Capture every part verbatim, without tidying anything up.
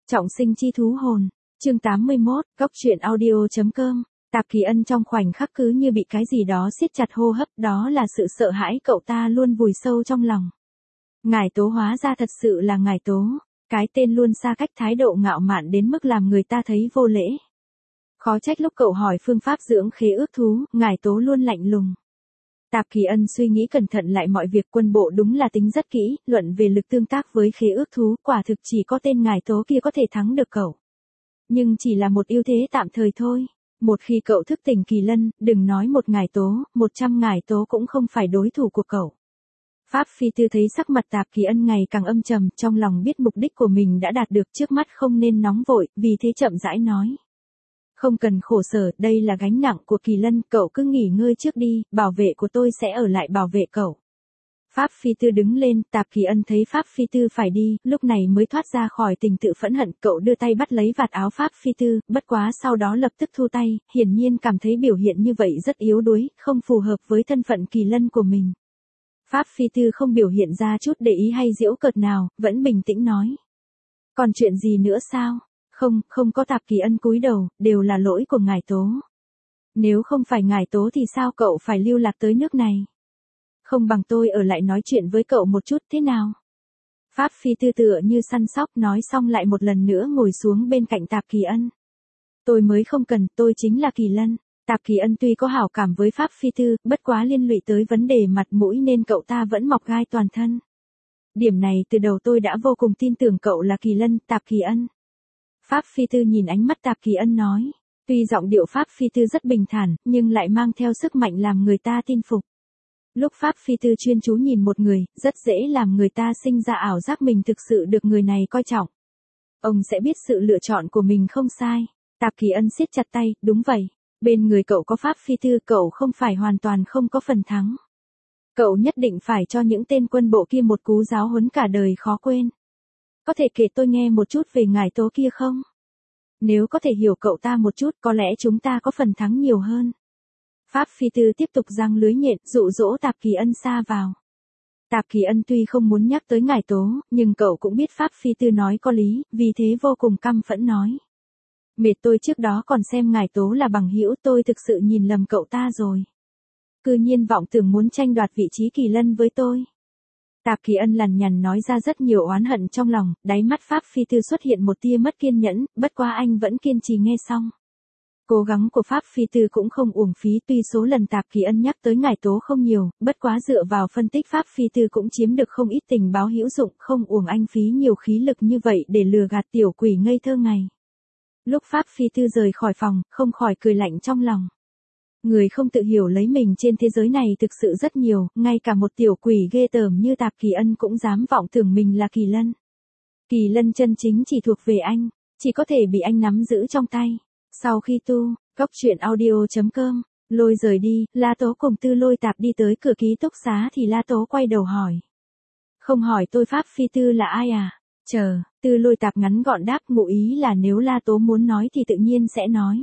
Trọng sinh chi thú hồn, chương tám mươi mốt, góc truyện audio.com, Tạp Kỳ Ân trong khoảnh khắc cứ như bị cái gì đó siết chặt hô hấp, đó là sự sợ hãi cậu ta luôn vùi sâu trong lòng. Ngải Tố hóa ra thật sự là Ngải Tố, cái tên luôn xa cách thái độ ngạo mạn đến mức làm người ta thấy vô lễ. Khó trách lúc cậu hỏi phương pháp dưỡng khế ước thú, Ngải Tố luôn lạnh lùng. Tạp Kỳ Ân suy nghĩ cẩn thận lại mọi việc, quân bộ đúng là tính rất kỹ, luận về lực tương tác với khế ước thú, quả thực chỉ có tên Ngải Tố kia có thể thắng được cậu. Nhưng chỉ là một ưu thế tạm thời thôi. Một khi cậu thức tỉnh Kỳ Lân, đừng nói một Ngải Tố, một trăm Ngải Tố cũng không phải đối thủ của cậu. Pháp Phi Tư thấy sắc mặt Tạp Kỳ Ân ngày càng âm trầm, trong lòng biết mục đích của mình đã đạt được, trước mắt không nên nóng vội, vì thế chậm rãi nói. Không cần khổ sở, đây là gánh nặng của Kỳ Lân, cậu cứ nghỉ ngơi trước đi, bảo vệ của tôi sẽ ở lại bảo vệ cậu. Pháp Phi Tư đứng lên, Tạp Kỳ Ân thấy Pháp Phi Tư phải đi, lúc này mới thoát ra khỏi tình tự phẫn hận, cậu đưa tay bắt lấy vạt áo Pháp Phi Tư, bất quá sau đó lập tức thu tay, hiển nhiên cảm thấy biểu hiện như vậy rất yếu đuối, không phù hợp với thân phận Kỳ Lân của mình. Pháp Phi Tư không biểu hiện ra chút để ý hay giễu cợt nào, vẫn bình tĩnh nói. Còn chuyện gì nữa sao? Không, không có. Tạp Kỳ Ân cúi đầu, đều là lỗi của Ngải Tố. Nếu không phải Ngải Tố thì sao cậu phải lưu lạc tới nước này? Không bằng tôi ở lại nói chuyện với cậu một chút, thế nào? Pháp Phi Tư tựa như săn sóc, nói xong lại một lần nữa ngồi xuống bên cạnh Tạp Kỳ Ân. Tôi mới không cần, tôi chính là Kỳ Lân. Tạp Kỳ Ân tuy có hảo cảm với Pháp Phi Tư, bất quá liên lụy tới vấn đề mặt mũi nên cậu ta vẫn mọc gai toàn thân. Điểm này từ đầu tôi đã vô cùng tin tưởng cậu là Kỳ Lân, Tạp Kỳ Ân. Pháp Phi Tư nhìn ánh mắt Tạp Kỳ Ân nói, tuy giọng điệu Pháp Phi Tư rất bình thản, nhưng lại mang theo sức mạnh làm người ta tin phục. Lúc Pháp Phi Tư chuyên chú nhìn một người, rất dễ làm người ta sinh ra ảo giác mình thực sự được người này coi trọng. Ông sẽ biết sự lựa chọn của mình không sai. Tạp Kỳ Ân siết chặt tay, đúng vậy. Bên người cậu có Pháp Phi Tư, cậu không phải hoàn toàn không có phần thắng. Cậu nhất định phải cho những tên quân bộ kia một cú giáo huấn cả đời khó quên. Có thể kể tôi nghe một chút về Ngải Tố kia không? Nếu có thể hiểu cậu ta một chút, có lẽ chúng ta có phần thắng nhiều hơn. Pháp Phi Tư tiếp tục giăng lưới nhện, dụ dỗ Tạp Kỳ Ân xa vào. Tạp Kỳ Ân tuy không muốn nhắc tới Ngải Tố, nhưng cậu cũng biết Pháp Phi Tư nói có lý, vì thế vô cùng căm phẫn nói. Mệt, tôi trước đó còn xem Ngải Tố là bằng hữu, tôi thực sự nhìn lầm cậu ta rồi. Cư nhiên vọng tưởng muốn tranh đoạt vị trí Kỳ Lân với tôi. Tạp Kỳ Ân lằn nhằn nói ra rất nhiều oán hận trong lòng, đáy mắt Pháp Phi Tư xuất hiện một tia mất kiên nhẫn, bất quá anh vẫn kiên trì nghe xong. Cố gắng của Pháp Phi Tư cũng không uổng phí, tuy số lần Tạp Kỳ Ân nhắc tới Ngải Tố không nhiều, bất quá dựa vào phân tích Pháp Phi Tư cũng chiếm được không ít tình báo hữu dụng, không uổng anh phí nhiều khí lực như vậy để lừa gạt tiểu quỷ ngây thơ ngày. Lúc Pháp Phi Tư rời khỏi phòng, không khỏi cười lạnh trong lòng. Người không tự hiểu lấy mình trên thế giới này thực sự rất nhiều, ngay cả một tiểu quỷ ghê tởm như Tạp Kỳ Ân cũng dám vọng tưởng mình là Kỳ Lân. Kỳ Lân chân chính chỉ thuộc về anh, chỉ có thể bị anh nắm giữ trong tay. Sau khi tu, góc truyện audio.com, Lôi rời đi, La Tố cùng Tư Lôi Tạp đi tới cửa ký túc xá thì La Tố quay đầu hỏi. Không hỏi tôi Pháp Phi Tư là ai à? Chờ, Tư Lôi Tạp ngắn gọn đáp, ngụ ý là nếu La Tố muốn nói thì tự nhiên sẽ nói.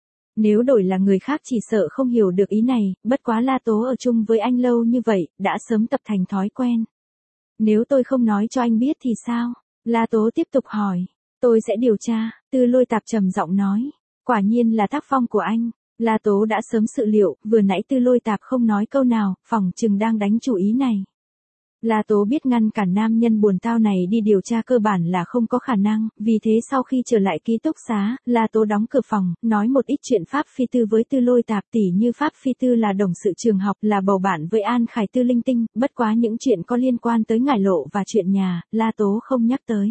Nếu đổi là người khác chỉ sợ không hiểu được ý này, bất quá La Tố ở chung với anh lâu như vậy, đã sớm tập thành thói quen. Nếu tôi không nói cho anh biết thì sao? La Tố tiếp tục hỏi. Tôi sẽ điều tra, Tư Lôi Tạp trầm giọng nói. Quả nhiên là tác phong của anh. La Tố đã sớm dự liệu, vừa nãy Tư Lôi Tạp không nói câu nào, phỏng chừng đang đánh chủ ý này. La Tố biết ngăn cản nam nhân buồn tao này đi điều tra cơ bản là không có khả năng, vì thế sau khi trở lại ký túc xá, La Tố đóng cửa phòng, nói một ít chuyện Pháp Phi Tư với Tư Lôi Tạp, tỉ như Pháp Phi Tư là đồng sự trường học, là bầu bạn với An Khải Tư linh tinh, bất quá những chuyện có liên quan tới Ngải Lộ và chuyện nhà, La Tố không nhắc tới.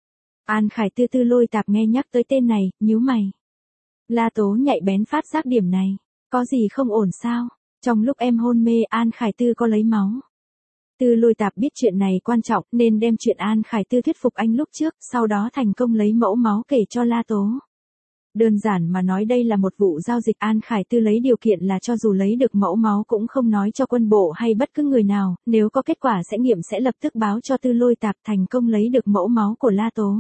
An Khải Tư Tư Lôi Tạp nghe nhắc tới tên này, nhíu mày. La Tố nhạy bén phát giác điểm này, có gì không ổn sao? Trong lúc em hôn mê An Khải Tư có lấy máu. Tư Lôi Tạp biết chuyện này quan trọng nên đem chuyện An Khải Tư thuyết phục anh lúc trước, sau đó thành công lấy mẫu máu kể cho La Tố. Đơn giản mà nói đây là một vụ giao dịch, An Khải Tư lấy điều kiện là cho dù lấy được mẫu máu cũng không nói cho quân bộ hay bất cứ người nào, nếu có kết quả xét nghiệm sẽ lập tức báo cho Tư Lôi Tạp, thành công lấy được mẫu máu của La Tố.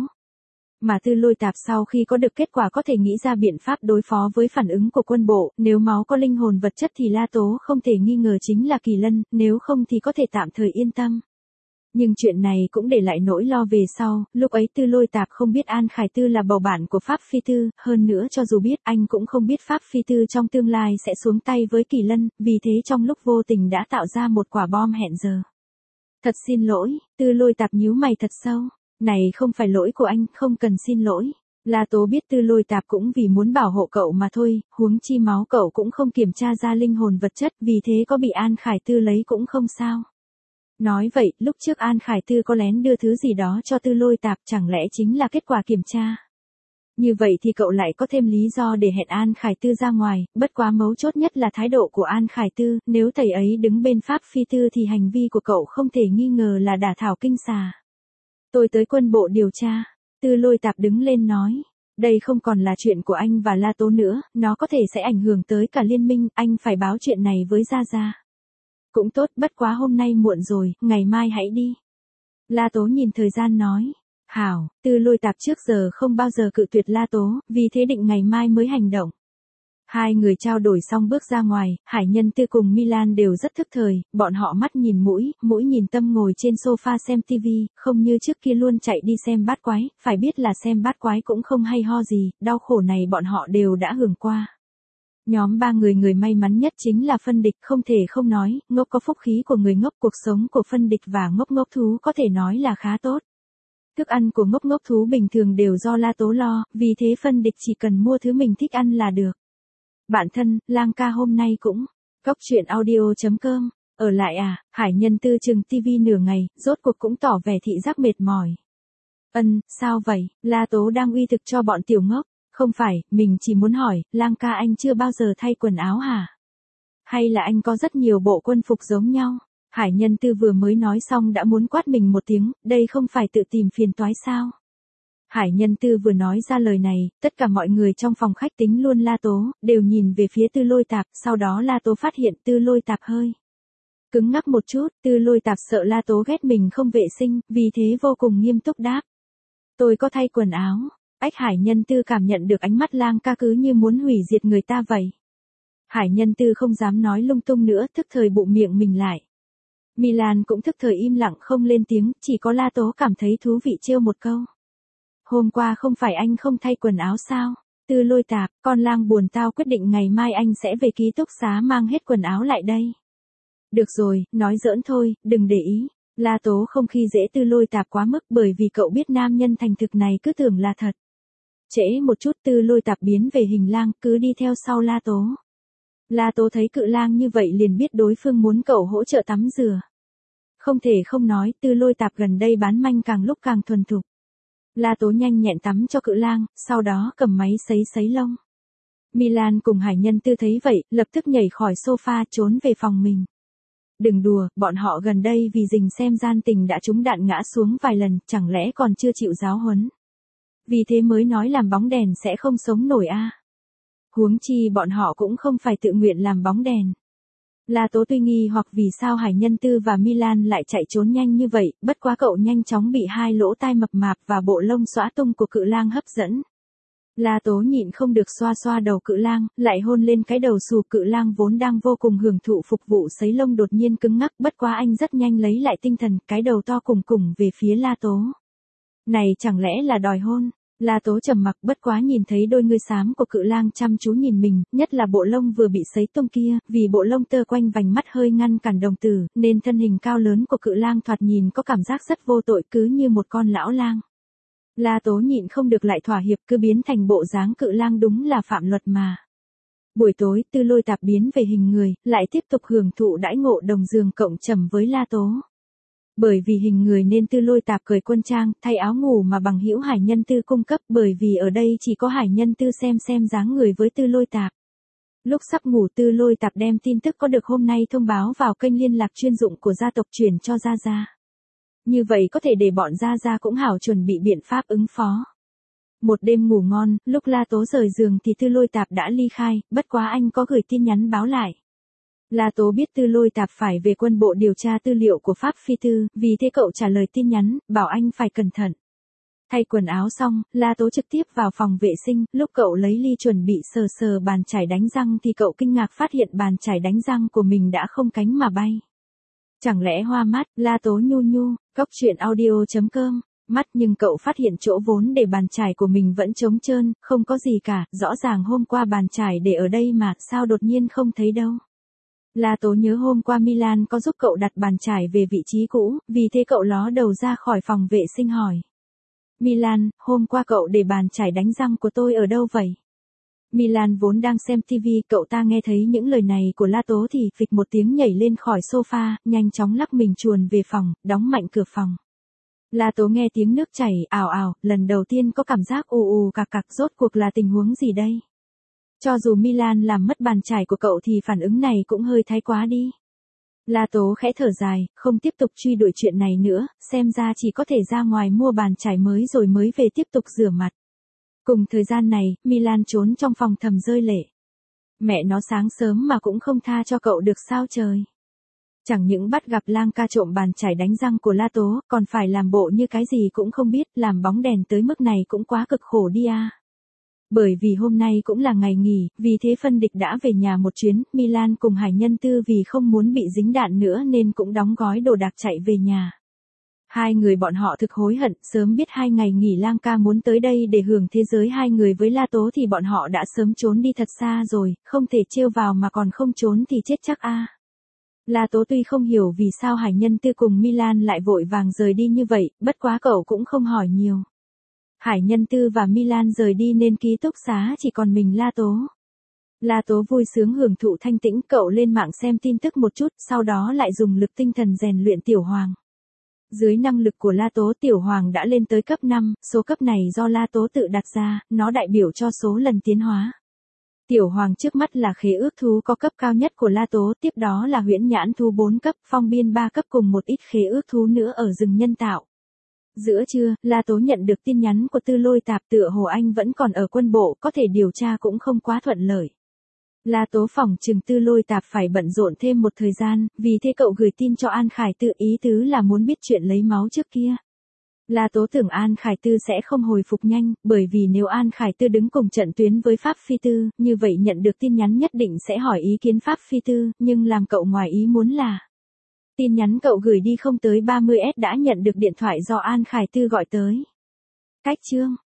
Mà Tư Lôi Tạp sau khi có được kết quả có thể nghĩ ra biện pháp đối phó với phản ứng của quân bộ, nếu máu có linh hồn vật chất thì La Tố không thể nghi ngờ chính là Kỳ Lân, nếu không thì có thể tạm thời yên tâm. Nhưng chuyện này cũng để lại nỗi lo về sau, lúc ấy Tư Lôi Tạp không biết An Khải Tư là bầu bạn của Pháp Phi Tư, hơn nữa cho dù biết anh cũng không biết Pháp Phi Tư trong tương lai sẽ xuống tay với Kỳ Lân, vì thế trong lúc vô tình đã tạo ra một quả bom hẹn giờ. Thật xin lỗi, Tư Lôi Tạp nhíu mày thật sâu, này không phải lỗi của anh, không cần xin lỗi. La Tố biết Tư Lôi Tạp cũng vì muốn bảo hộ cậu mà thôi, huống chi máu cậu cũng không kiểm tra ra linh hồn vật chất, vì thế có bị An Khải Tư lấy cũng không sao. Nói vậy, lúc trước An Khải Tư có lén đưa thứ gì đó cho Tư Lôi Tạp chẳng lẽ chính là kết quả kiểm tra. Như vậy thì cậu lại có thêm lý do để hẹn An Khải Tư ra ngoài, bất quá mấu chốt nhất là thái độ của An Khải Tư, nếu thầy ấy đứng bên Pháp Phi Tư thì hành vi của cậu không thể nghi ngờ là đả thảo kinh xà. Tôi tới quân bộ điều tra, Tư Lôi Tạp đứng lên nói. Đây không còn là chuyện của anh và La Tố nữa, nó có thể sẽ ảnh hưởng tới cả liên minh, anh phải báo chuyện này với Gia Gia. Cũng tốt, bất quá hôm nay muộn rồi, ngày mai hãy đi. La Tố nhìn thời gian nói. Hảo, Tư Lôi Tạp trước giờ không bao giờ cự tuyệt La Tố, vì thế định ngày mai mới hành động. Hai người trao đổi xong bước ra ngoài, Hải Nhân Tư cùng Milan đều rất thức thời, bọn họ mắt nhìn mũi, mũi nhìn tâm ngồi trên sofa xem tivi, không như trước kia luôn chạy đi xem bát quái, phải biết là xem bát quái cũng không hay ho gì, đau khổ này bọn họ đều đã hưởng qua. Nhóm ba người người may mắn nhất chính là Phân Địch, không thể không nói, ngốc có phúc khí của người ngốc, cuộc sống của Phân Địch và ngốc ngốc thú có thể nói là khá tốt. Thức ăn của ngốc ngốc thú bình thường đều do La Tố lo, vì thế Phân Địch chỉ cần mua thứ mình thích ăn là được. Bạn thân, Lang ca hôm nay cũng, góc chuyện audio chấm com, ở lại à, Hải Nhân Tư chừng tivi nửa ngày, rốt cuộc cũng tỏ vẻ thị giác mệt mỏi. Ân, sao vậy, La Tố đang uy thực cho bọn tiểu ngốc, không phải, mình chỉ muốn hỏi, Lang ca anh chưa bao giờ thay quần áo hả? Hay là anh có rất nhiều bộ quân phục giống nhau? Hải Nhân Tư vừa mới nói xong đã muốn quát mình một tiếng, đây không phải tự tìm phiền toái sao? Hải Nhân Tư vừa nói ra lời này, tất cả mọi người trong phòng khách tính luôn La Tố, đều nhìn về phía Tư Lôi Tạp, sau đó La Tố phát hiện Tư Lôi Tạp hơi cứng ngắc một chút, Tư Lôi Tạp sợ La Tố ghét mình không vệ sinh, vì thế vô cùng nghiêm túc đáp. Tôi có thay quần áo. Ách Hải Nhân Tư cảm nhận được ánh mắt Lang ca cứ như muốn hủy diệt người ta vậy. Hải Nhân Tư không dám nói lung tung nữa, thức thời bụng miệng mình lại. Milan cũng thức thời im lặng không lên tiếng, chỉ có La Tố cảm thấy thú vị trêu một câu. Hôm qua không phải anh không thay quần áo sao? Tư Lôi Tạp, con lang buồn tao quyết định ngày mai anh sẽ về ký túc xá mang hết quần áo lại đây. Được rồi, nói giỡn thôi, đừng để ý. La Tố không khi dễ Tư Lôi Tạp quá mức bởi vì cậu biết nam nhân thành thực này cứ tưởng là thật. Trễ một chút Tư Lôi Tạp biến về hình lang, cứ đi theo sau La Tố. La Tố thấy cự lang như vậy liền biết đối phương muốn cậu hỗ trợ tắm rửa. Không thể không nói, Tư Lôi Tạp gần đây bán manh càng lúc càng thuần thục. La Tố nhanh nhẹn tắm cho cự lang, sau đó cầm máy sấy sấy lông. Milan cùng Hải Nhân Tư thấy vậy, lập tức nhảy khỏi sofa trốn về phòng mình. Đừng đùa, bọn họ gần đây vì rình xem gian tình đã trúng đạn ngã xuống vài lần, chẳng lẽ còn chưa chịu giáo huấn. Vì thế mới nói làm bóng đèn sẽ không sống nổi a. À. Huống chi bọn họ cũng không phải tự nguyện làm bóng đèn. La Tố tuy nghi hoặc vì sao Hải Nhân Tư và Milan lại chạy trốn nhanh như vậy, bất quá cậu nhanh chóng bị hai lỗ tai mập mạp và bộ lông xõa tung của cự lang hấp dẫn. La Tố nhịn không được xoa xoa đầu cự lang, lại hôn lên cái đầu xù cự lang vốn đang vô cùng hưởng thụ phục vụ sấy lông đột nhiên cứng ngắc, bất quá anh rất nhanh lấy lại tinh thần, cái đầu to cùng cùng về phía La Tố. Này chẳng lẽ là đòi hôn? La Tố trầm mặc, bất quá nhìn thấy đôi ngươi xám của cự lang chăm chú nhìn mình, nhất là bộ lông vừa bị sấy tung kia, vì bộ lông tơ quanh vành mắt hơi ngăn cản đồng tử, nên thân hình cao lớn của cự lang thoạt nhìn có cảm giác rất vô tội, cứ như một con lão lang. La Tố nhịn không được lại thỏa hiệp, cứ biến thành bộ dáng cự lang, đúng là phạm luật mà. Buổi tối, Tư Lôi Tạp biến về hình người, lại tiếp tục hưởng thụ đãi ngộ đồng giường cộng trầm với La Tố. Bởi vì hình người nên Tư Lôi Tạp cởi quân trang, thay áo ngủ mà bằng hữu Hải Nhân Tư cung cấp, bởi vì ở đây chỉ có Hải Nhân Tư xem xem dáng người với Tư Lôi Tạp. Lúc sắp ngủ Tư Lôi Tạp đem tin tức có được hôm nay thông báo vào kênh liên lạc chuyên dụng của gia tộc truyền cho Gia Gia. Như vậy có thể để bọn Gia Gia cũng hảo chuẩn bị biện pháp ứng phó. Một đêm ngủ ngon, lúc La Tố rời giường thì Tư Lôi Tạp đã ly khai, bất quá anh có gửi tin nhắn báo lại. La Tố biết Tư Lôi Tạp phải về quân bộ điều tra tư liệu của Pháp Phi Tư, vì thế cậu trả lời tin nhắn, bảo anh phải cẩn thận. Thay quần áo xong, La Tố trực tiếp vào phòng vệ sinh, lúc cậu lấy ly chuẩn bị sờ sờ bàn chải đánh răng thì cậu kinh ngạc phát hiện bàn chải đánh răng của mình đã không cánh mà bay. Chẳng lẽ hoa mắt, La Tố nhu nhu, cốc truyện audio.com, mắt nhưng cậu phát hiện chỗ vốn để bàn chải của mình vẫn trống trơn, không có gì cả, rõ ràng hôm qua bàn chải để ở đây mà, sao đột nhiên không thấy đâu. La Tố nhớ hôm qua Milan có giúp cậu đặt bàn chải về vị trí cũ, vì thế cậu ló đầu ra khỏi phòng vệ sinh hỏi. Milan, hôm qua cậu để bàn chải đánh răng của tôi ở đâu vậy? Milan vốn đang xem tivi, cậu ta nghe thấy những lời này của La Tố thì phịch một tiếng nhảy lên khỏi sofa, nhanh chóng lắc mình chuồn về phòng, đóng mạnh cửa phòng. La Tố nghe tiếng nước chảy ào ào, lần đầu tiên có cảm giác ù ù cạc cạc, rốt cuộc là tình huống gì đây? Cho dù Milan làm mất bàn chải của cậu thì phản ứng này cũng hơi thái quá đi. La Tố khẽ thở dài, không tiếp tục truy đuổi chuyện này nữa, xem ra chỉ có thể ra ngoài mua bàn chải mới rồi mới về tiếp tục rửa mặt. Cùng thời gian này, Milan trốn trong phòng thầm rơi lệ. Mẹ nó sáng sớm mà cũng không tha cho cậu được sao trời. Chẳng những bắt gặp lang ca trộm bàn chải đánh răng của La Tố, còn phải làm bộ như cái gì cũng không biết, làm bóng đèn tới mức này cũng quá cực khổ đi à. Bởi vì hôm nay cũng là ngày nghỉ, vì thế phân địch đã về nhà một chuyến, Milan cùng Hải Nhân Tư vì không muốn bị dính đạn nữa nên cũng đóng gói đồ đạc chạy về nhà. Hai người bọn họ thực hối hận, sớm biết hai ngày nghỉ lang ca muốn tới đây để hưởng thế giới hai người với La Tố thì bọn họ đã sớm trốn đi thật xa rồi, không thể trêu vào mà còn không trốn thì chết chắc a. La Tố tuy không hiểu vì sao Hải Nhân Tư cùng Milan lại vội vàng rời đi như vậy, bất quá cậu cũng không hỏi nhiều. Hải Nhân Tư và Milan rời đi nên ký túc xá chỉ còn mình La Tố. La Tố vui sướng hưởng thụ thanh tĩnh, cậu lên mạng xem tin tức một chút, sau đó lại dùng lực tinh thần rèn luyện Tiểu Hoàng. Dưới năng lực của La Tố, Tiểu Hoàng đã lên tới cấp năm, số cấp này do La Tố tự đặt ra, nó đại biểu cho số lần tiến hóa. Tiểu Hoàng trước mắt là khế ước thú có cấp cao nhất của La Tố, tiếp đó là huyễn nhãn thú bốn cấp, phong biên ba cấp cùng một ít khế ước thú nữa ở rừng nhân tạo. Giữa trưa, La Tố nhận được tin nhắn của Tư Lôi Tạp, tựa hồ anh vẫn còn ở quân bộ, có thể điều tra cũng không quá thuận lợi. La Tố phỏng chừng Tư Lôi Tạp phải bận rộn thêm một thời gian, vì thế cậu gửi tin cho An Khải Tư, ý tứ là muốn biết chuyện lấy máu trước kia. La Tố tưởng An Khải Tư sẽ không hồi phục nhanh, bởi vì nếu An Khải Tư đứng cùng trận tuyến với Pháp Phi Tư, như vậy nhận được tin nhắn nhất định sẽ hỏi ý kiến Pháp Phi Tư, nhưng làm cậu ngoài ý muốn là tin nhắn cậu gửi đi không tới ba mươi phút đã nhận được điện thoại do An Khải Tư gọi tới. Cách chương